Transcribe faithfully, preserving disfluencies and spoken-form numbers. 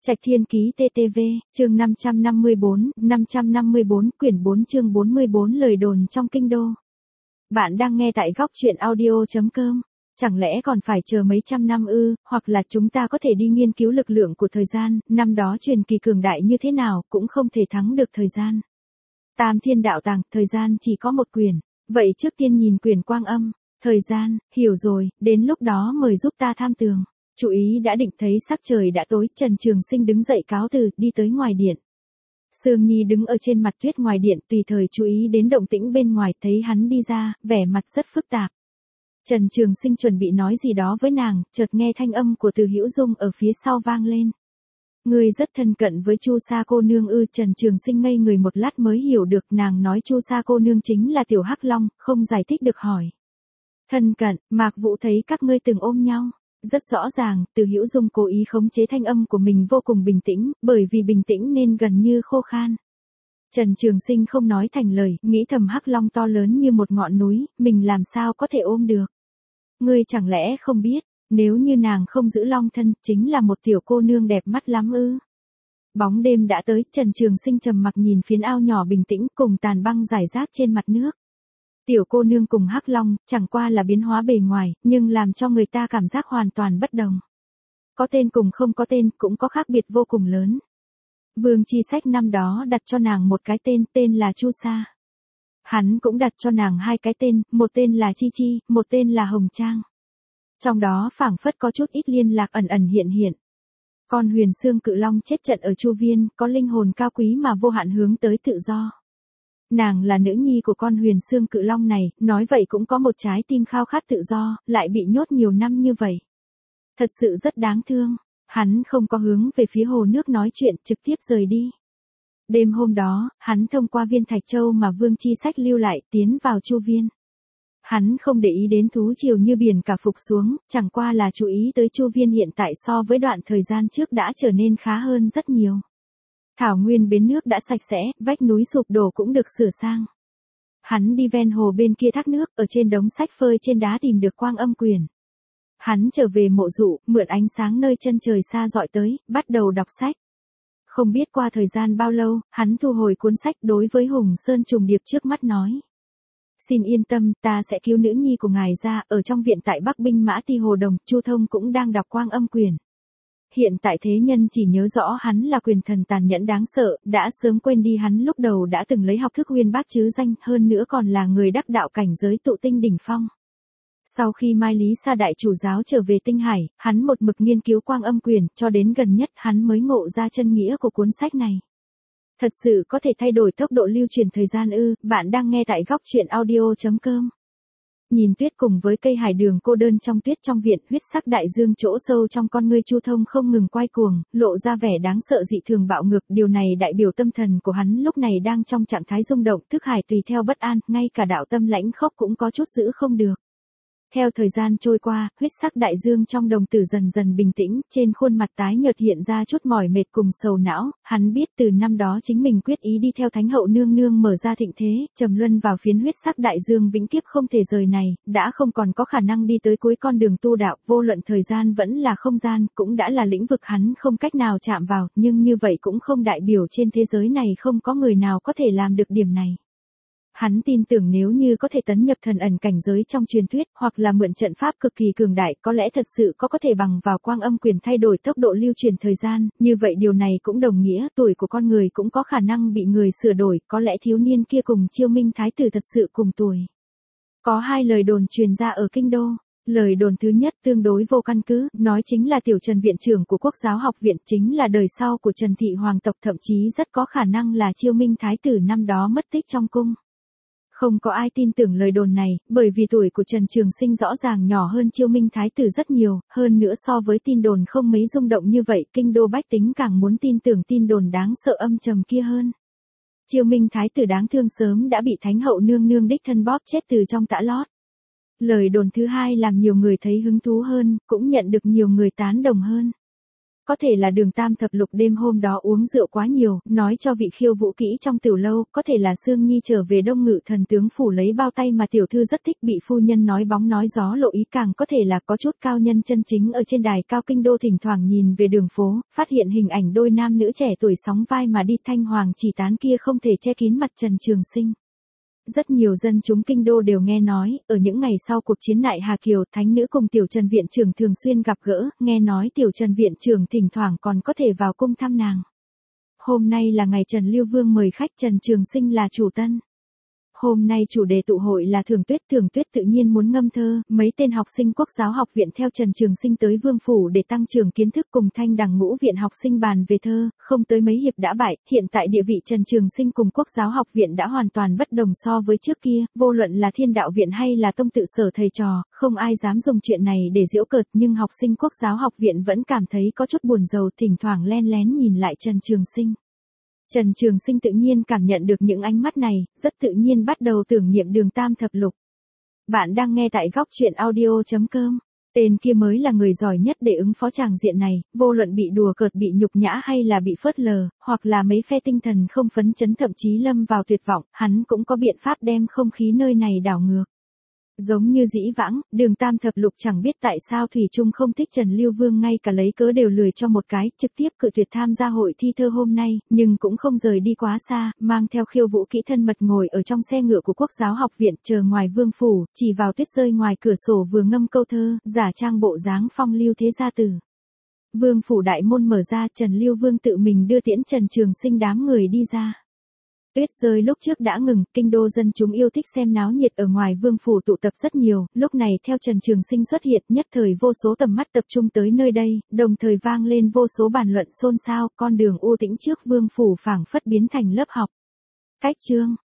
Trạch Thiên Ký tê tê vê, chương năm trăm năm mươi tư, năm trăm năm mươi tư, quyển bốn chương bốn mươi tư lời đồn trong kinh đô. Bạn đang nghe tại góc truyện audio chấm com. Chẳng lẽ còn phải chờ mấy trăm năm ư, hoặc là chúng ta có thể đi nghiên cứu lực lượng của thời gian, năm đó truyền kỳ cường đại như thế nào, cũng không thể thắng được thời gian. Tam Thiên Đạo Tàng, thời gian chỉ có một quyển, vậy trước tiên nhìn quyển Quang Âm, thời gian, hiểu rồi, đến lúc đó mời giúp ta tham tường. Chú ý đã định thấy sắc trời đã tối, Trần Trường Sinh đứng dậy cáo từ, đi tới ngoài điện. Sương Nhi đứng ở trên mặt tuyết ngoài điện, tùy thời chú ý đến động tĩnh bên ngoài, thấy hắn đi ra, vẻ mặt rất phức tạp. Trần Trường Sinh chuẩn bị nói gì đó với nàng, chợt nghe thanh âm của Từ Hữu Dung ở phía sau vang lên. Ngươi rất thân cận với Chu Sa cô nương ư? Trần Trường Sinh ngây người một lát mới hiểu được, nàng nói Chu Sa cô nương chính là Tiểu Hắc Long, không giải thích được hỏi. Thân cận, Mạc Vũ thấy các ngươi từng ôm nhau. Rất rõ ràng, Từ Hữu Dung cố ý khống chế thanh âm của mình vô cùng bình tĩnh, bởi vì bình tĩnh nên gần như khô khan. Trần Trường Sinh không nói thành lời, nghĩ thầm Hắc Long to lớn như một ngọn núi, mình làm sao có thể ôm được. Ngươi chẳng lẽ không biết, nếu như nàng không giữ long thân, chính là một tiểu cô nương đẹp mắt lắm ư? Bóng đêm đã tới, Trần Trường Sinh trầm mặc nhìn phiến ao nhỏ bình tĩnh cùng tàn băng rải rác trên mặt nước. Tiểu cô nương cùng Hắc Long, chẳng qua là biến hóa bề ngoài, nhưng làm cho người ta cảm giác hoàn toàn bất đồng. Có tên cùng không có tên, cũng có khác biệt vô cùng lớn. Vương Chi Sách năm đó đặt cho nàng một cái tên, tên là Chu Sa. Hắn cũng đặt cho nàng hai cái tên, một tên là Chi Chi, một tên là Hồng Trang. Trong đó phảng phất có chút ít liên lạc ẩn ẩn hiện hiện. Con Huyền Xương Cự Long chết trận ở Chu Viên, có linh hồn cao quý mà vô hạn hướng tới tự do. Nàng là nữ nhi của con Huyền Xương Cự Long này, nói vậy cũng có một trái tim khao khát tự do, lại bị nhốt nhiều năm như vậy. Thật sự rất đáng thương. Hắn không có hướng về phía hồ nước nói chuyện, trực tiếp rời đi. Đêm hôm đó, hắn thông qua viên Thạch Châu mà Vương Chi Sách lưu lại, tiến vào Chu Viên. Hắn không để ý đến thú triều như biển cả phục xuống, chẳng qua là chú ý tới Chu Viên hiện tại so với đoạn thời gian trước đã trở nên khá hơn rất nhiều. Thảo nguyên bến nước đã sạch sẽ, vách núi sụp đổ cũng được sửa sang. Hắn đi ven hồ bên kia thác nước, ở trên đống sách phơi trên đá tìm được Quang Âm quyển. Hắn trở về mộ dụ, mượn ánh sáng nơi chân trời xa dọi tới, bắt đầu đọc sách. Không biết qua thời gian bao lâu, hắn thu hồi cuốn sách, đối với Hùng Sơn trùng điệp trước mắt nói. Xin yên tâm, ta sẽ cứu nữ nhi của ngài ra, ở trong viện tại Bắc Binh Mã Ti Hồ Đồng, Chu Thông cũng đang đọc Quang Âm quyển. Hiện tại thế nhân chỉ nhớ rõ hắn là quyền thần tàn nhẫn đáng sợ, đã sớm quên đi hắn lúc đầu đã từng lấy học thức uyên bác chứ danh, hơn nữa còn là người đắc đạo cảnh giới tụ tinh đỉnh phong. Sau khi Mai Lý Sa đại chủ giáo trở về Tinh Hải, hắn một mực nghiên cứu Quang Âm quyển, cho đến gần nhất hắn mới ngộ ra chân nghĩa của cuốn sách này. Thật sự có thể thay đổi tốc độ lưu truyền thời gian ư? Bạn đang nghe tại góc truyện audio chấm com. Nhìn tuyết cùng với cây hải đường cô đơn trong tuyết trong viện, huyết sắc đại dương chỗ sâu trong con ngươi Chu Thông không ngừng quay cuồng, lộ ra vẻ đáng sợ dị thường bạo ngược, điều này đại biểu tâm thần của hắn lúc này đang trong trạng thái rung động, thức hải tùy theo bất an, ngay cả đạo tâm lãnh khốc cũng có chút giữ không được. Theo thời gian trôi qua, huyết sắc đại dương trong đồng tử dần dần bình tĩnh, trên khuôn mặt tái nhợt hiện ra chút mỏi mệt cùng sầu não, hắn biết từ năm đó chính mình quyết ý đi theo Thánh hậu nương nương mở ra thịnh thế, trầm luân vào phiến huyết sắc đại dương vĩnh kiếp không thể rời này, đã không còn có khả năng đi tới cuối con đường tu đạo, vô luận thời gian vẫn là không gian, cũng đã là lĩnh vực hắn không cách nào chạm vào, nhưng như vậy cũng không đại biểu trên thế giới này không có người nào có thể làm được điểm này. Hắn tin tưởng nếu như có thể tấn nhập thần ẩn cảnh giới trong truyền thuyết, hoặc là mượn trận pháp cực kỳ cường đại, có lẽ thật sự có có thể bằng vào Quang Âm quyển thay đổi tốc độ lưu truyền thời gian, như vậy điều này cũng đồng nghĩa tuổi của con người cũng có khả năng bị người sửa đổi, có lẽ thiếu niên kia cùng Chiêu Minh Thái tử thật sự cùng tuổi. Có hai lời đồn truyền ra ở kinh đô. Lời đồn thứ nhất tương đối vô căn cứ, nói chính là Tiểu Trần viện trưởng của Quốc giáo học viện, chính là đời sau của Trần thị hoàng tộc, thậm chí rất có khả năng là Chiêu Minh Thái tử năm đó mất tích trong cung. Không có ai tin tưởng lời đồn này, bởi vì tuổi của Trần Trường Sinh rõ ràng nhỏ hơn Chiêu Minh Thái tử rất nhiều, hơn nữa so với tin đồn không mấy rung động như vậy, kinh đô bách tính càng muốn tin tưởng tin đồn đáng sợ âm trầm kia hơn. Chiêu Minh Thái tử đáng thương sớm đã bị Thánh hậu nương nương đích thân bóp chết từ trong tã lót. Lời đồn thứ hai làm nhiều người thấy hứng thú hơn, cũng nhận được nhiều người tán đồng hơn. Có thể là Đường Tam thập lục đêm hôm đó uống rượu quá nhiều, nói cho vị khiêu vũ kỹ trong tiểu lâu, có thể là Sương Nhi trở về Đông Ngự thần tướng phủ lấy bao tay mà tiểu thư rất thích bị phu nhân nói bóng nói gió lộ ý, càng có thể là có chút cao nhân chân chính ở trên đài cao kinh đô thỉnh thoảng nhìn về đường phố, phát hiện hình ảnh đôi nam nữ trẻ tuổi sóng vai mà đi, thanh hoàng chỉ tán kia không thể che kín mặt Trần Trường Sinh. Rất nhiều dân chúng kinh đô đều nghe nói, ở những ngày sau cuộc chiến nại Hà Kiều, thánh nữ cùng tiểu Trần viện trưởng thường xuyên gặp gỡ, nghe nói tiểu Trần viện trưởng thỉnh thoảng còn có thể vào cung thăm nàng. Hôm nay là ngày Trần Lưu Vương mời khách, Trần Trường Sinh là chủ tân. Hôm nay chủ đề tụ hội là Thường Tuyết, Thường Tuyết tự nhiên muốn ngâm thơ, mấy tên học sinh Quốc giáo học viện theo Trần Trường Sinh tới Vương phủ để tăng trưởng kiến thức, cùng Thanh Đằng ngũ viện học sinh bàn về thơ, không tới mấy hiệp đã bại, hiện tại địa vị Trần Trường Sinh cùng Quốc giáo học viện đã hoàn toàn bất đồng so với trước kia, vô luận là Thiên đạo viện hay là tông tự sở thầy trò, không ai dám dùng chuyện này để giễu cợt, nhưng học sinh Quốc giáo học viện vẫn cảm thấy có chút buồn rầu, thỉnh thoảng len lén nhìn lại Trần Trường Sinh. Trần Trường Sinh tự nhiên cảm nhận được những ánh mắt này, rất tự nhiên bắt đầu tưởng niệm Đường Tam thập lục. Bạn đang nghe tại góc truyện audio chấm com. Tên kia mới là người giỏi nhất để ứng phó tràng diện này, vô luận bị đùa cợt, bị nhục nhã hay là bị phớt lờ, hoặc là mấy phe tinh thần không phấn chấn thậm chí lâm vào tuyệt vọng, hắn cũng có biện pháp đem không khí nơi này đảo ngược. Giống như dĩ vãng, Đường Tam thập lục chẳng biết tại sao thủy chung không thích Trần Lưu Vương, ngay cả lấy cớ đều lười cho một cái, trực tiếp cự tuyệt tham gia hội thi thơ hôm nay, nhưng cũng không rời đi quá xa, mang theo khiêu vũ kỹ thân mật ngồi ở trong xe ngựa của Quốc giáo học viện, chờ ngoài vương phủ, chỉ vào tuyết rơi ngoài cửa sổ vừa ngâm câu thơ, giả trang bộ dáng phong lưu thế gia tử. Vương phủ đại môn mở ra, Trần Lưu Vương tự mình đưa tiễn Trần Trường Sinh đám người đi ra. Tuyết rơi lúc trước đã ngừng, kinh đô dân chúng yêu thích xem náo nhiệt ở ngoài vương phủ tụ tập rất nhiều, lúc này theo Trần Trường Sinh xuất hiện, nhất thời vô số tầm mắt tập trung tới nơi đây, đồng thời vang lên vô số bàn luận xôn xao, con đường u tĩnh trước vương phủ phảng phất biến thành lớp học. Cách chương,